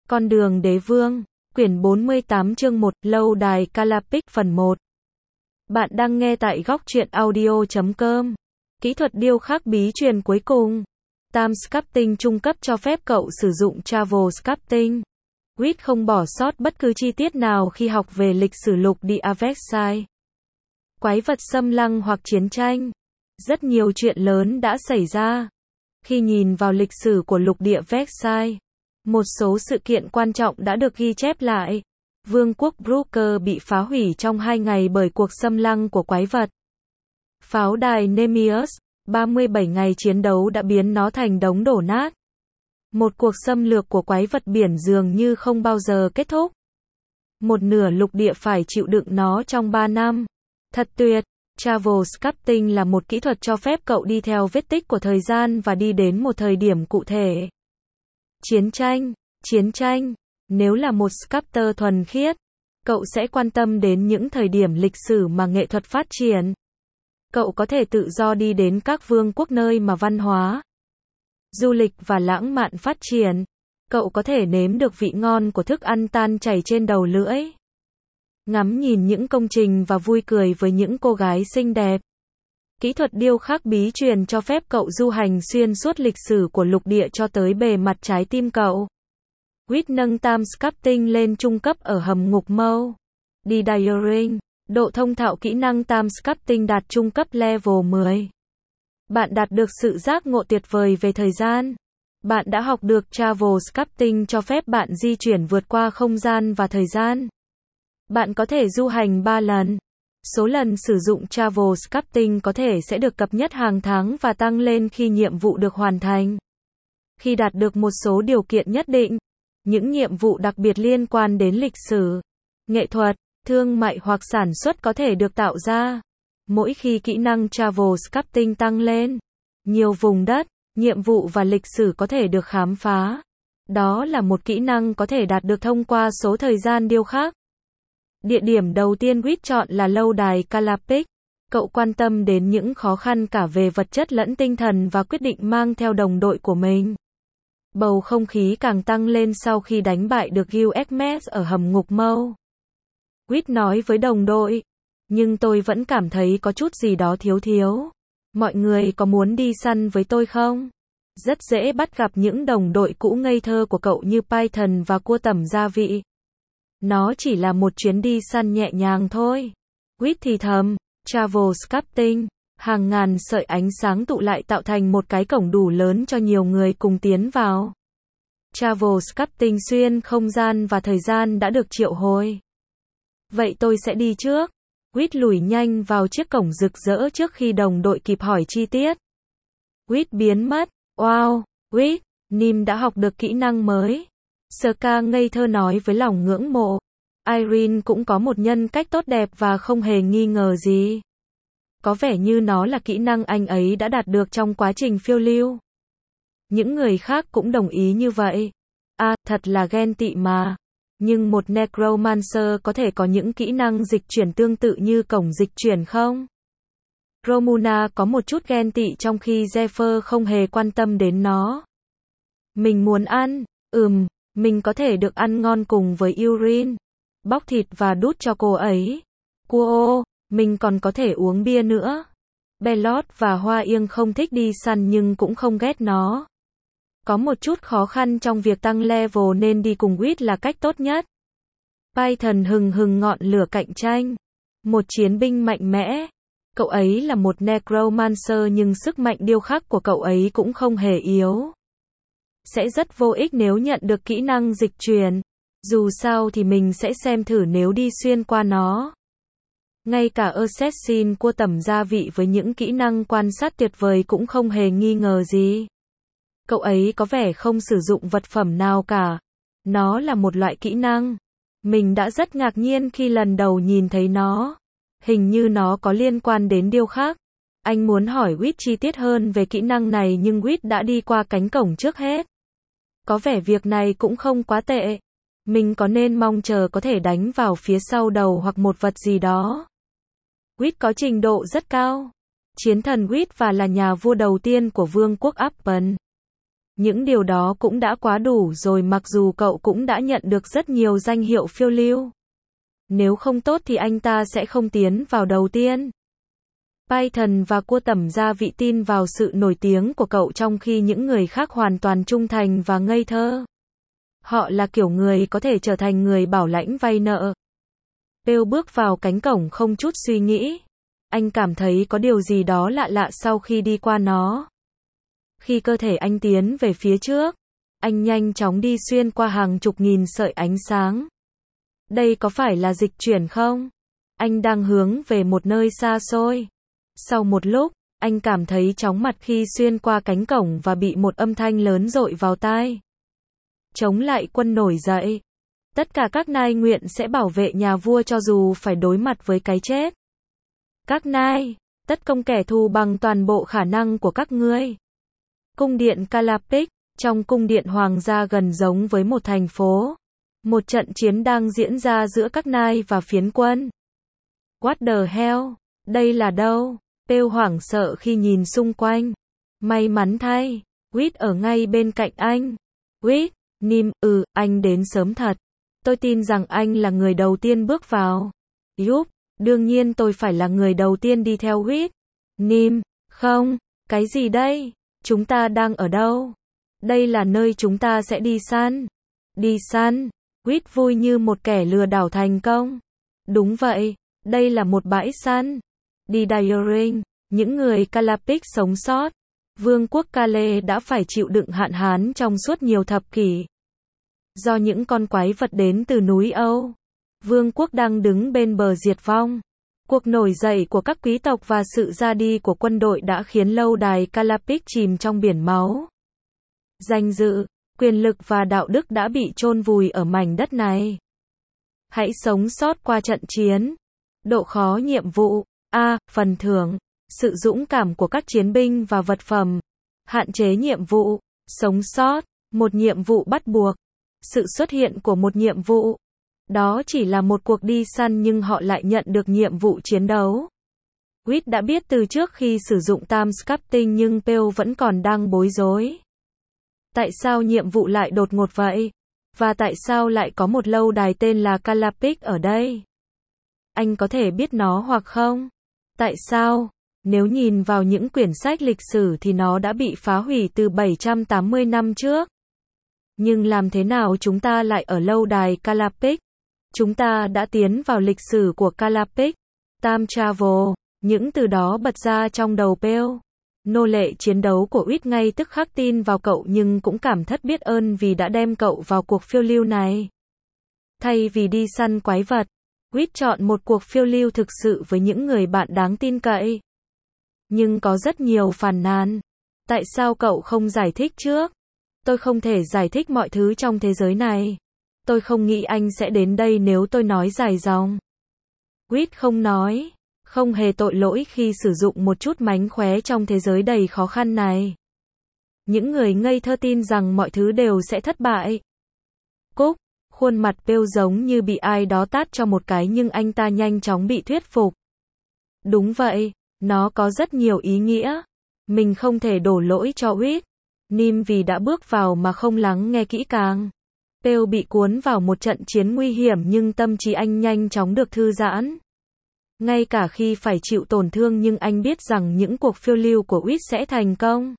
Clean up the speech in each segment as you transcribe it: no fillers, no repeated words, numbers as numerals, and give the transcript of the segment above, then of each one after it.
Con đường đế vương, quyển 48 chương 1, lâu đài Calapic phần 1. Bạn đang nghe tại góc truyện audio.com. Kỹ thuật điêu khắc bí truyền cuối cùng. Time Sculpting trung cấp cho phép cậu sử dụng Travel Sculpting. Reed không bỏ sót bất cứ chi tiết nào khi học về lịch sử lục địa Versailles. Quái vật xâm lăng hoặc chiến tranh. Rất nhiều chuyện lớn đã xảy ra. Khi nhìn vào lịch sử của lục địa Versailles, một số sự kiện quan trọng đã được ghi chép lại. Vương quốc Brucker bị phá hủy trong 2 ngày bởi cuộc xâm lăng của quái vật. Pháo đài Nemeus, 37 ngày chiến đấu đã biến nó thành đống đổ nát. Một cuộc xâm lược của quái vật biển dường như không bao giờ kết thúc. Một nửa lục địa phải chịu đựng nó trong 3 năm. Thật tuyệt! Travel Sculpting là một kỹ thuật cho phép cậu đi theo vết tích của thời gian và đi đến một thời điểm cụ thể. Chiến tranh. Nếu là một sculptor thuần khiết, cậu sẽ quan tâm đến những thời điểm lịch sử mà nghệ thuật phát triển. Cậu có thể tự do đi đến các vương quốc nơi mà văn hóa, du lịch và lãng mạn phát triển. Cậu có thể nếm được vị ngon của thức ăn tan chảy trên đầu lưỡi. Ngắm nhìn những công trình và vui cười với những cô gái xinh đẹp. Kỹ thuật điêu khắc bí truyền cho phép cậu du hành xuyên suốt lịch sử của lục địa cho tới bề mặt trái tim cậu. Reed nâng Time Sculpting lên trung cấp ở hầm ngục Mâu. Diaring. Độ thông thạo kỹ năng Time Sculpting đạt trung cấp level 10. Bạn đạt được sự giác ngộ tuyệt vời về thời gian. Bạn đã học được Travel Sculpting cho phép bạn di chuyển vượt qua không gian và thời gian. Bạn có thể du hành 3 lần. Số lần sử dụng Travel Sculpting có thể sẽ được cập nhật hàng tháng và tăng lên khi nhiệm vụ được hoàn thành. Khi đạt được một số điều kiện nhất định, những nhiệm vụ đặc biệt liên quan đến lịch sử, nghệ thuật, thương mại hoặc sản xuất có thể được tạo ra. Mỗi khi kỹ năng Travel Sculpting tăng lên, nhiều vùng đất, nhiệm vụ và lịch sử có thể được khám phá. Đó là một kỹ năng có thể đạt được thông qua số thời gian điêu khắc. Địa điểm đầu tiên Reed chọn là lâu đài Calapic. Cậu quan tâm đến những khó khăn cả về vật chất lẫn tinh thần và quyết định mang theo đồng đội của mình. Bầu không khí càng tăng lên sau khi đánh bại được Gilgamesh ở hầm ngục Mâu. Reed nói với đồng đội, nhưng tôi vẫn cảm thấy có chút gì đó thiếu. Mọi người có muốn đi săn với tôi không? Rất dễ bắt gặp những đồng đội cũ ngây thơ của cậu như Python và cua tẩm gia vị. Nó chỉ là một chuyến đi săn nhẹ nhàng thôi. Reed thì thầm, Travel Sculpting, hàng ngàn sợi ánh sáng tụ lại tạo thành một cái cổng đủ lớn cho nhiều người cùng tiến vào. Travel Sculpting xuyên không gian và thời gian đã được triệu hồi. Vậy tôi sẽ đi trước. Reed lùi nhanh vào chiếc cổng rực rỡ trước khi đồng đội kịp hỏi chi tiết. Reed biến mất. Wow, Reed, Nim đã học được kỹ năng mới. Ska ngây thơ nói với lòng ngưỡng mộ. Irene cũng có một nhân cách tốt đẹp và không hề nghi ngờ gì. Có vẻ như nó là kỹ năng anh ấy đã đạt được trong quá trình phiêu lưu. Những người khác cũng đồng ý như vậy. Thật là ghen tị mà. Nhưng một Necromancer có thể có những kỹ năng dịch chuyển tương tự như cổng dịch chuyển không? Romuna có một chút ghen tị trong khi Zephyr không hề quan tâm đến nó. Mình muốn ăn. Mình có thể được ăn ngon cùng với Urine. Bóc thịt và đút cho cô ấy. Cuo, mình còn có thể uống bia nữa. Bellot và Hoa Yên không thích đi săn nhưng cũng không ghét nó. Có một chút khó khăn trong việc tăng level nên đi cùng Reed là cách tốt nhất. Python hừng ngọn lửa cạnh tranh. Một chiến binh mạnh mẽ. Cậu ấy là một Necromancer nhưng sức mạnh điêu khắc của cậu ấy cũng không hề yếu. Sẽ rất vô ích nếu nhận được kỹ năng dịch chuyển. Dù sao thì mình sẽ xem thử nếu đi xuyên qua nó. Ngay cả Assassin cua tẩm gia vị với những kỹ năng quan sát tuyệt vời cũng không hề nghi ngờ gì. Cậu ấy có vẻ không sử dụng vật phẩm nào cả. Nó là một loại kỹ năng. Mình đã rất ngạc nhiên khi lần đầu nhìn thấy nó. Hình như nó có liên quan đến điêu khắc. Anh muốn hỏi Reed chi tiết hơn về kỹ năng này nhưng Reed đã đi qua cánh cổng trước hết. Có vẻ việc này cũng không quá tệ. Mình có nên mong chờ có thể đánh vào phía sau đầu hoặc một vật gì đó. Reed có trình độ rất cao. Chiến thần Reed và là nhà vua đầu tiên của vương quốc Appen. Những điều đó cũng đã quá đủ rồi, mặc dù cậu cũng đã nhận được rất nhiều danh hiệu phiêu lưu. Nếu không tốt thì anh ta sẽ không tiến vào đầu tiên. Python và cua tẩm gia vị tin vào sự nổi tiếng của cậu trong khi những người khác hoàn toàn trung thành và ngây thơ. Họ là kiểu người có thể trở thành người bảo lãnh vay nợ. Bill bước vào cánh cổng không chút suy nghĩ. Anh cảm thấy có điều gì đó lạ lạ sau khi đi qua nó. Khi cơ thể anh tiến về phía trước, anh nhanh chóng đi xuyên qua hàng chục nghìn sợi ánh sáng. Đây có phải là dịch chuyển không? Anh đang hướng về một nơi xa xôi. Sau một lúc, anh cảm thấy chóng mặt khi xuyên qua cánh cổng và bị một âm thanh lớn dội vào tai. Chống lại quân nổi dậy. Tất cả các nai nguyện sẽ bảo vệ nhà vua cho dù phải đối mặt với cái chết. Các nai, tấn công kẻ thù bằng toàn bộ khả năng của các ngươi. Cung điện Kalapik, trong cung điện hoàng gia gần giống với một thành phố. Một trận chiến đang diễn ra giữa các nai và phiến quân. What the hell? Đây là đâu? Bill hoảng sợ khi nhìn xung quanh. May mắn thay, Whit ở ngay bên cạnh anh. Whit, Nim, anh đến sớm thật. Tôi tin rằng anh là người đầu tiên bước vào. Yup, đương nhiên tôi phải là người đầu tiên đi theo Whit. Nim, không, cái gì đây? Chúng ta đang ở đâu? Đây là nơi chúng ta sẽ đi săn. Đi săn? Whit vui như một kẻ lừa đảo thành công. Đúng vậy, đây là một bãi săn. Đi Dairing, những người Kalapik sống sót. Vương quốc Kale đã phải chịu đựng hạn hán trong suốt nhiều thập kỷ. Do những con quái vật đến từ núi Âu. Vương quốc đang đứng bên bờ diệt vong. Cuộc nổi dậy của các quý tộc và sự ra đi của quân đội đã khiến lâu đài Kalapik chìm trong biển máu. Danh dự, quyền lực và đạo đức đã bị chôn vùi ở mảnh đất này. Hãy sống sót qua trận chiến. Độ khó nhiệm vụ. A. Phần thưởng. Sự dũng cảm của các chiến binh và vật phẩm. Hạn chế nhiệm vụ. Sống sót. Một nhiệm vụ bắt buộc. Sự xuất hiện của một nhiệm vụ. Đó chỉ là một cuộc đi săn nhưng họ lại nhận được nhiệm vụ chiến đấu. Whit đã biết từ trước khi sử dụng time sculpting nhưng Bill vẫn còn đang bối rối. Tại sao nhiệm vụ lại đột ngột vậy? Và tại sao lại có một lâu đài tên là Kalapik ở đây? Anh có thể biết nó hoặc không? Tại sao? Nếu nhìn vào những quyển sách lịch sử thì nó đã bị phá hủy từ 780 năm trước. Nhưng làm thế nào chúng ta lại ở lâu đài Kalapik? Chúng ta đã tiến vào lịch sử của Kalapik. Time travel, những từ đó bật ra trong đầu Bill. Nô lệ chiến đấu của Whit ngay tức khắc tin vào cậu nhưng cũng cảm thất biết ơn vì đã đem cậu vào cuộc phiêu lưu này. Thay vì đi săn quái vật, Whit chọn một cuộc phiêu lưu thực sự với những người bạn đáng tin cậy. Nhưng có rất nhiều phàn nàn. Tại sao cậu không giải thích trước? Tôi không thể giải thích mọi thứ trong thế giới này. Tôi không nghĩ anh sẽ đến đây nếu tôi nói dài dòng. Whit không nói. Không hề tội lỗi khi sử dụng một chút mánh khóe trong thế giới đầy khó khăn này. Những người ngây thơ tin rằng mọi thứ đều sẽ thất bại. Cúc, khuôn mặt Bill giống như bị ai đó tát cho một cái nhưng anh ta nhanh chóng bị thuyết phục. Đúng vậy, nó có rất nhiều ý nghĩa. Mình không thể đổ lỗi cho Whit. Nim vì đã bước vào mà không lắng nghe kỹ càng. Bill bị cuốn vào một trận chiến nguy hiểm nhưng tâm trí anh nhanh chóng được thư giãn. Ngay cả khi phải chịu tổn thương nhưng anh biết rằng những cuộc phiêu lưu của Whit sẽ thành công.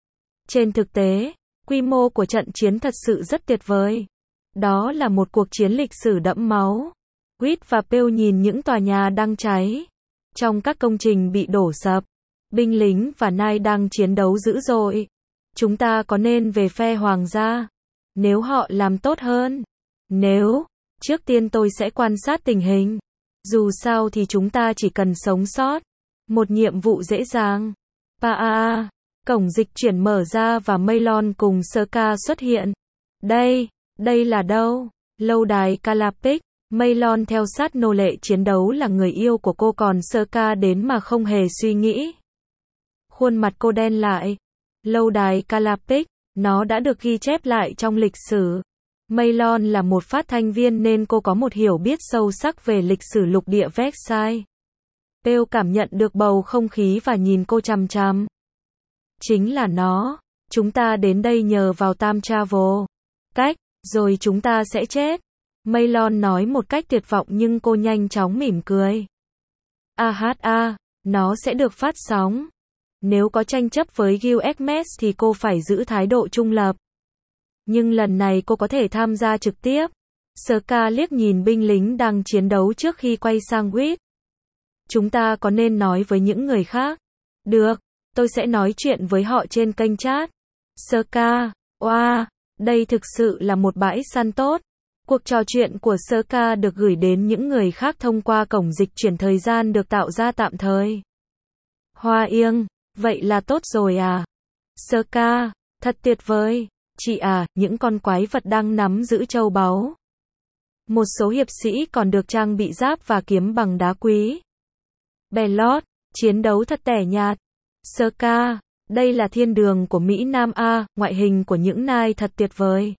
Trên thực tế, quy mô của trận chiến thật sự rất tuyệt vời. Đó là một cuộc chiến lịch sử đẫm máu. Whit và Bill nhìn những tòa nhà đang cháy. Trong các công trình bị đổ sập, binh lính và nai đang chiến đấu dữ dội. Chúng ta có nên về phe hoàng gia? Nếu họ làm tốt hơn. Nếu, trước tiên tôi sẽ quan sát tình hình. Dù sao thì chúng ta chỉ cần sống sót. Một nhiệm vụ dễ dàng. Cổng dịch chuyển mở ra và Maylon cùng Serka xuất hiện. Đây là đâu? Lâu đài Kalapik. Maylon theo sát nô lệ chiến đấu là người yêu của cô còn Serka đến mà không hề suy nghĩ. Khuôn mặt cô đen lại. Lâu đài Kalapik, nó đã được ghi chép lại trong lịch sử. Maylon là một phát thanh viên nên cô có một hiểu biết sâu sắc về lịch sử lục địa Versailles. Bill cảm nhận được bầu không khí và nhìn cô chằm chằm. Chính là nó. Chúng ta đến đây nhờ vào Time Travel. Cách, rồi chúng ta sẽ chết. Maylon nói một cách tuyệt vọng nhưng cô nhanh chóng mỉm cười. Nó sẽ được phát sóng. Nếu có tranh chấp với USMS thì cô phải giữ thái độ trung lập. Nhưng lần này cô có thể tham gia trực tiếp. Ska liếc nhìn binh lính đang chiến đấu trước khi quay sang Whit. Chúng ta có nên nói với những người khác? Được, tôi sẽ nói chuyện với họ trên kênh chat. Ska, đây thực sự là một bãi săn tốt. Cuộc trò chuyện của Ska được gửi đến những người khác thông qua cổng dịch chuyển thời gian được tạo ra tạm thời. Hoa Yên, vậy là tốt rồi à? Ska, thật tuyệt vời. Chị à, những con quái vật đang nắm giữ châu báu. Một số hiệp sĩ còn được trang bị giáp và kiếm bằng đá quý. Bellot, chiến đấu thật tẻ nhạt. Ska, đây là thiên đường của Mỹ Nam A, ngoại hình của những nai thật tuyệt vời.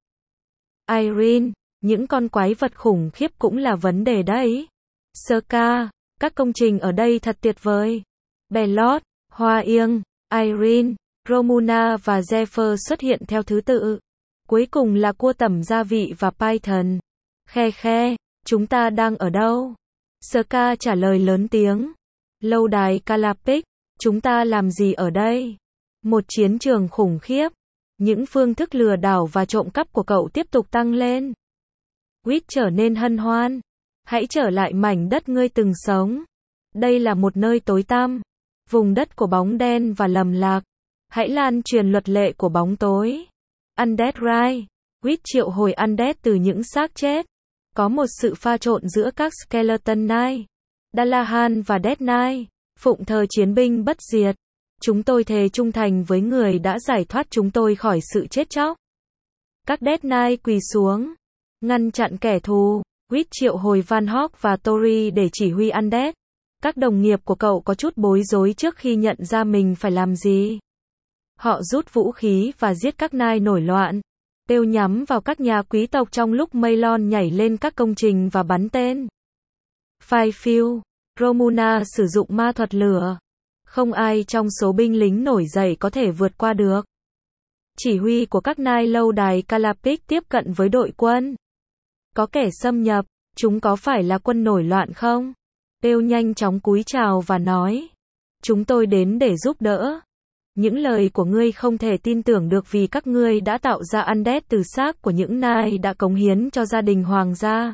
Irene, những con quái vật khủng khiếp cũng là vấn đề đấy. Ska, các công trình ở đây thật tuyệt vời. Bellot, Hoa Yên, Irene, Romuna và Zephyr xuất hiện theo thứ tự. Cuối cùng là cua tẩm gia vị và Python. Khe, chúng ta đang ở đâu? Ska trả lời lớn tiếng. Lâu đài Calapic, chúng ta làm gì ở đây? Một chiến trường khủng khiếp. Những phương thức lừa đảo và trộm cắp của cậu tiếp tục tăng lên. Whit trở nên hân hoan. Hãy trở lại mảnh đất ngươi từng sống. Đây là một nơi tối tăm. Vùng đất của bóng đen và lầm lạc. Hãy lan truyền luật lệ của bóng tối. Undead Rise. Whit triệu hồi Undead từ những xác chết. Có một sự pha trộn giữa các Skeleton Knight, Dalahan và Death Knight. Phụng thờ chiến binh bất diệt. Chúng tôi thề trung thành với người đã giải thoát chúng tôi khỏi sự chết chóc. Các Death Knight quỳ xuống. Ngăn chặn kẻ thù. Whit triệu hồi Van Hawk và Tori để chỉ huy Undead. Các đồng nghiệp của cậu có chút bối rối trước khi nhận ra mình phải làm gì. Họ rút vũ khí và giết các Knight nổi loạn. Têu nhắm vào các nhà quý tộc trong lúc Maylon nhảy lên các công trình và bắn tên. Firefield, Romuna sử dụng ma thuật lửa. Không ai trong số binh lính nổi dậy có thể vượt qua được. Chỉ huy của các Knight lâu đài Calapic tiếp cận với đội quân. Có kẻ xâm nhập, chúng có phải là quân nổi loạn không? Têu nhanh chóng cúi chào và nói. Chúng tôi đến để giúp đỡ. Những lời của ngươi không thể tin tưởng được vì các ngươi đã tạo ra Undead từ xác của những Knight đã cống hiến cho gia đình hoàng gia.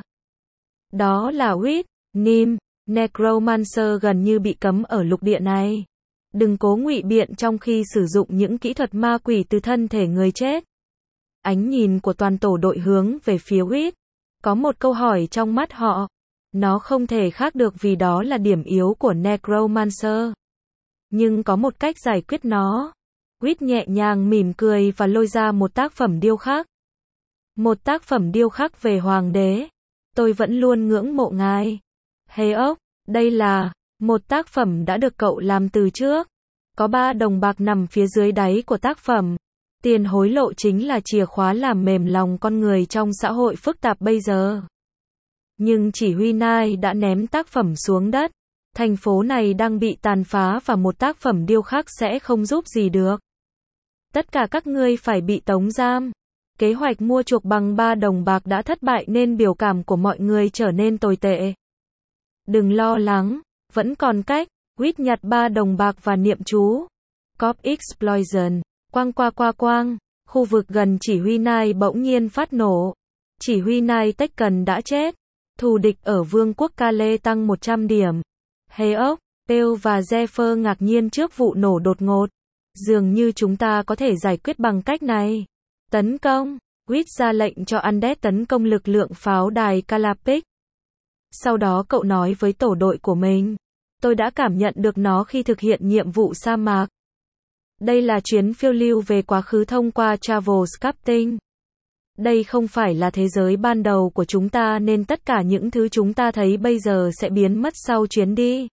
Đó là Whit, Nim, Necromancer gần như bị cấm ở lục địa này. Đừng cố ngụy biện trong khi sử dụng những kỹ thuật ma quỷ từ thân thể người chết. Ánh nhìn của toàn tổ đội hướng về phía Whit. Có một câu hỏi trong mắt họ. Nó không thể khác được vì đó là điểm yếu của Necromancer. Nhưng có một cách giải quyết nó. Whit nhẹ nhàng mỉm cười và lôi ra một tác phẩm điêu khắc. Một tác phẩm điêu khắc về hoàng đế. Tôi vẫn luôn ngưỡng mộ ngài. Heok, đây là một tác phẩm đã được cậu làm từ trước. Có 3 đồng bạc nằm phía dưới đáy của tác phẩm. Tiền hối lộ chính là chìa khóa làm mềm lòng con người trong xã hội phức tạp bây giờ. Nhưng chỉ huy Knight đã ném tác phẩm xuống đất. Thành phố này đang bị tàn phá và một tác phẩm điêu khắc sẽ không giúp gì được. Tất cả các ngươi phải bị tống giam. Kế hoạch mua chuộc bằng 3 đồng bạc đã thất bại nên biểu cảm của mọi người trở nên tồi tệ. Đừng lo lắng, vẫn còn cách. Whit nhặt 3 đồng bạc và niệm chú. Cop Explosion, quang. Khu vực gần chỉ huy Knight bỗng nhiên phát nổ. Chỉ huy Knight Tekken đã chết. Thù địch ở Vương quốc Kale tăng 100 điểm. Heok, Têu và Zephyr ngạc nhiên trước vụ nổ đột ngột. Dường như chúng ta có thể giải quyết bằng cách này. Tấn công. Whit ra lệnh cho Undead tấn công lực lượng pháo đài Calapic. Sau đó cậu nói với tổ đội của mình. Tôi đã cảm nhận được nó khi thực hiện nhiệm vụ sa mạc. Đây là chuyến phiêu lưu về quá khứ thông qua travel scripting. Đây không phải là thế giới ban đầu của chúng ta nên tất cả những thứ chúng ta thấy bây giờ sẽ biến mất sau chuyến đi.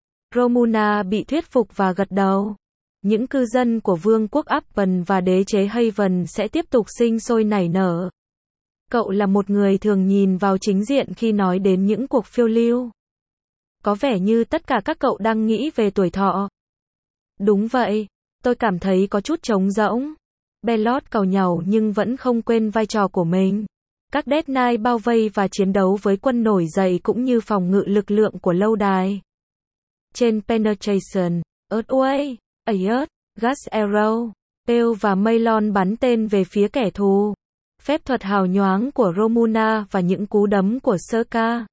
Romuna bị thuyết phục và gật đầu. Những cư dân của vương quốc Upton và đế chế Haven sẽ tiếp tục sinh sôi nảy nở. Cậu là một người thường nhìn vào chính diện khi nói đến những cuộc phiêu lưu. Có vẻ như tất cả các cậu đang nghĩ về tuổi thọ. Đúng vậy, tôi cảm thấy có chút trống rỗng. Bellot càu nhàu nhưng vẫn không quên vai trò của mình. Các Death Knight bao vây và chiến đấu với quân nổi dậy cũng như phòng ngự lực lượng của lâu đài. Trên Penetration, Earthquake, Aeon, Gas Arrow, Pale và Maelon bắn tên về phía kẻ thù. Phép thuật hào nhoáng của Romuna và những cú đấm của Serka.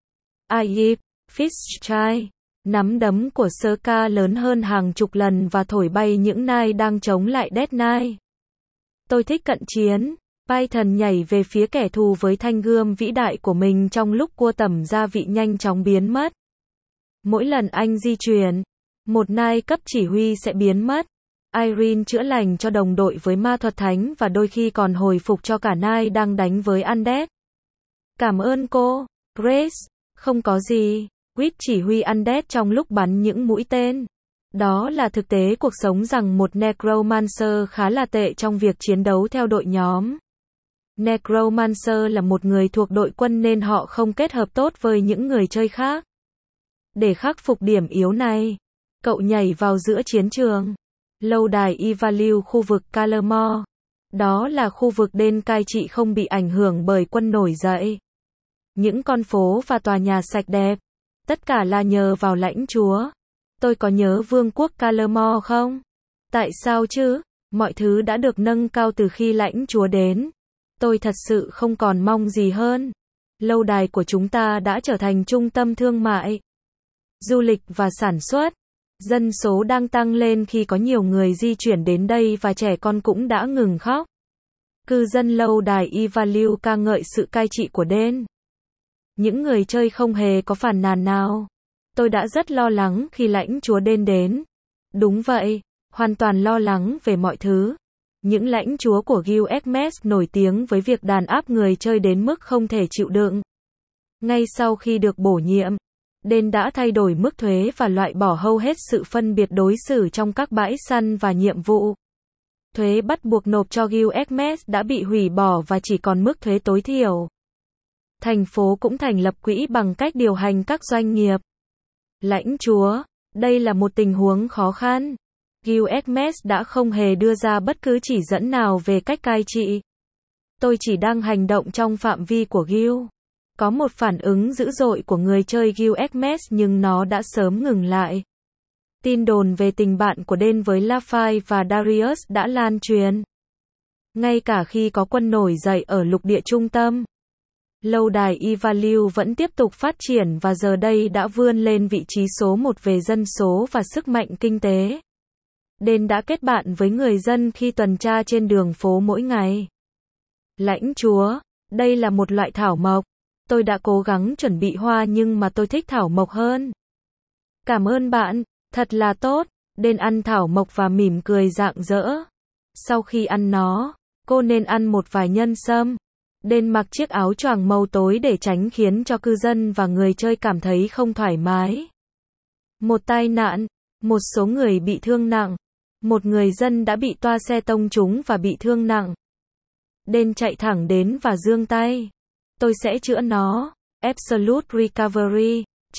Aip, Fistchild. Nắm đấm của Serka lớn hơn hàng chục lần và thổi bay những Knight đang chống lại Death Knight. Tôi thích cận chiến. Python nhảy về phía kẻ thù với thanh gươm vĩ đại của mình trong lúc cua tẩm gia vị nhanh chóng biến mất. Mỗi lần anh di chuyển, một Knight cấp chỉ huy sẽ biến mất. Irene chữa lành cho đồng đội với ma thuật thánh và đôi khi còn hồi phục cho cả Knight đang đánh với Undead. Cảm ơn cô, Grace. Không có gì. Quýt chỉ huy Undead trong lúc bắn những mũi tên. Đó là thực tế cuộc sống rằng một Necromancer khá là tệ trong việc chiến đấu theo đội nhóm. Necromancer là một người thuộc đội quân nên họ không kết hợp tốt với những người chơi khác. Để khắc phục điểm yếu này, cậu nhảy vào giữa chiến trường. Lâu đài Ivalue, khu vực Calamore. Đó là khu vực đền cai trị không bị ảnh hưởng bởi quân nổi dậy. Những con phố và tòa nhà sạch đẹp. Tất cả là nhờ vào lãnh chúa. Tôi có nhớ vương quốc Calamore không? Tại sao chứ? Mọi thứ đã được nâng cao từ khi lãnh chúa đến. Tôi thật sự không còn mong gì hơn. Lâu đài của chúng ta đã trở thành trung tâm thương mại, du lịch và sản xuất. Dân số đang tăng lên khi có nhiều người di chuyển đến đây và trẻ con cũng đã ngừng khóc. Cư dân lâu đài Ivalue ca ngợi sự cai trị của đền. Những người chơi không hề có phàn nàn nào. Tôi đã rất lo lắng khi lãnh chúa đền đến. Đúng vậy, hoàn toàn lo lắng về mọi thứ. Những lãnh chúa của Guild nổi tiếng với việc đàn áp người chơi đến mức không thể chịu đựng. Ngay sau khi được bổ nhiệm, đền đã thay đổi mức thuế và loại bỏ hầu hết sự phân biệt đối xử trong các bãi săn và nhiệm vụ. Thuế bắt buộc nộp cho Guild đã bị hủy bỏ và chỉ còn mức thuế tối thiểu. Thành phố cũng thành lập quỹ bằng cách điều hành các doanh nghiệp. Lãnh chúa, đây là một tình huống khó khăn. Guild đã không hề đưa ra bất cứ chỉ dẫn nào về cách cai trị. Tôi chỉ đang hành động trong phạm vi của Guild. Có một phản ứng dữ dội của người chơi Guild nhưng nó đã sớm ngừng lại. Tin đồn về tình bạn của Dane với Laphai và Darius đã lan truyền. Ngay cả khi có quân nổi dậy ở lục địa trung tâm, lâu đài Ivalue vẫn tiếp tục phát triển và giờ đây đã vươn lên vị trí số 1 về dân số và sức mạnh kinh tế. Dane đã kết bạn với người dân khi tuần tra trên đường phố mỗi ngày. Lãnh chúa, đây là một loại thảo mộc. Tôi đã cố gắng chuẩn bị hoa nhưng mà tôi thích thảo mộc hơn. Cảm ơn bạn, thật là tốt. Dane ăn thảo mộc và mỉm cười rạng rỡ. Sau khi ăn nó, cô nên ăn một vài nhân sâm. Dane mặc chiếc áo choàng màu tối để tránh khiến cho cư dân và người chơi cảm thấy không thoải mái. Một tai nạn, một số người bị thương nặng. Một người dân đã bị toa xe tông trúng và bị thương nặng. Dane chạy thẳng đến và giương tay. Tôi sẽ chữa nó. Absolute Recovery.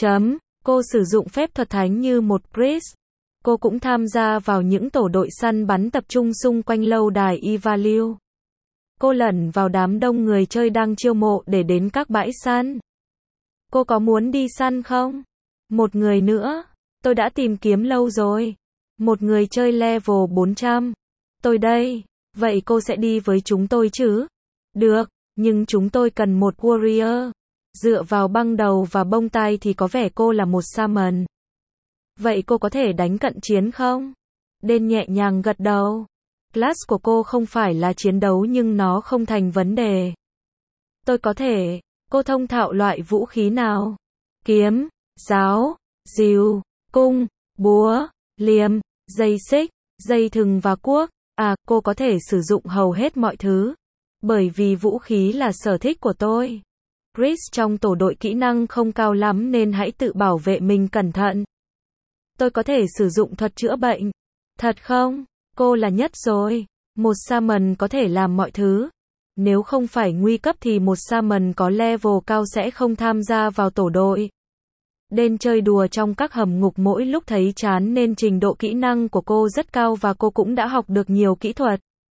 Cô sử dụng phép thuật thánh như một priest. Cô cũng tham gia vào những tổ đội săn bắn tập trung xung quanh lâu đài Ivalue. Cô lẩn vào đám đông người chơi đang chiêu mộ để đến các bãi săn. Cô có muốn đi săn không? Một người nữa. Tôi đã tìm kiếm lâu rồi. Một người chơi level 400. Tôi đây. Vậy cô sẽ đi với chúng tôi chứ? Được, nhưng chúng tôi cần một warrior. Dựa vào băng đầu và bông tai thì có vẻ cô là một shaman. Vậy cô có thể đánh cận chiến không? Dane nhẹ nhàng gật đầu. Class của cô không phải là chiến đấu nhưng nó không thành vấn đề. Tôi có thể. Cô thông thạo loại vũ khí nào? Kiếm, giáo, rìu, cung, búa, liềm, dây xích, dây thừng và cuốc. À, cô có thể sử dụng hầu hết mọi thứ. Bởi vì vũ khí là sở thích của tôi. Chris trong tổ đội kỹ năng không cao lắm nên hãy tự bảo vệ mình cẩn thận. Tôi có thể sử dụng thuật chữa bệnh. Thật không? Cô là nhất rồi. Một shaman có thể làm mọi thứ. Nếu không phải nguy cấp thì một shaman có level cao sẽ không tham gia vào tổ đội. Dane chơi đùa trong các hầm ngục mỗi lúc thấy chán nên trình độ kỹ năng của cô rất cao và cô cũng đã học được nhiều kỹ thuật.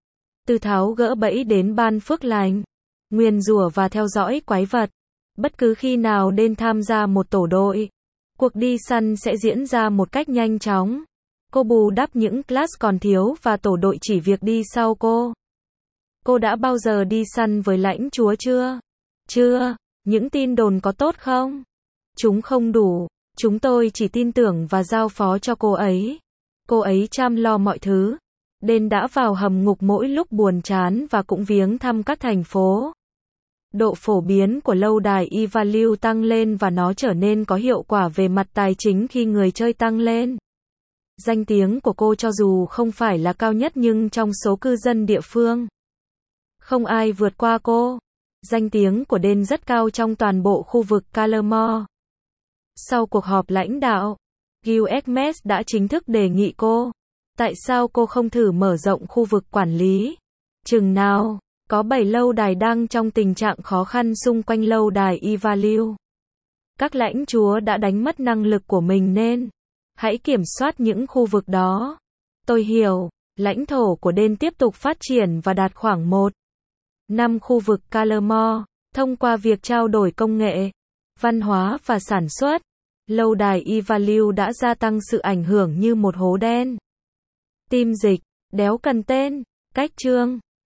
Từ tháo gỡ bẫy đến ban phước lành, nguyền rủa và theo dõi quái vật. Bất cứ khi nào đến tham gia một tổ đội, cuộc đi săn sẽ diễn ra một cách nhanh chóng. Cô bù đắp những class còn thiếu và tổ đội chỉ việc đi sau cô. Cô đã bao giờ đi săn với lãnh chúa chưa? Chưa. Những tin đồn có tốt không? Chúng không đủ. Chúng tôi chỉ tin tưởng và giao phó cho cô ấy. Cô ấy chăm lo mọi thứ. Đền đã vào hầm ngục mỗi lúc buồn chán và cũng viếng thăm các thành phố. Độ phổ biến của lâu đài eValue tăng lên và nó trở nên có hiệu quả về mặt tài chính khi người chơi tăng lên. Danh tiếng của cô cho dù không phải là cao nhất nhưng trong số cư dân địa phương, không ai vượt qua cô. Danh tiếng của Đền rất cao trong toàn bộ khu vực Callermore. Sau cuộc họp lãnh đạo, Gil Egmes đã chính thức đề nghị cô. Tại sao cô không thử mở rộng khu vực quản lý? Chừng nào? Có 7 lâu đài đang trong tình trạng khó khăn xung quanh lâu đài eValue. Các lãnh chúa đã đánh mất năng lực của mình nên hãy kiểm soát những khu vực đó. Tôi hiểu, lãnh thổ của Đền tiếp tục phát triển và đạt khoảng 1/5 khu vực Callermore, thông qua việc trao đổi công nghệ, văn hóa và sản xuất. Lâu đài eValue đã gia tăng sự ảnh hưởng như một hố đen. Tim dịch, đéo cần tên, cách chương.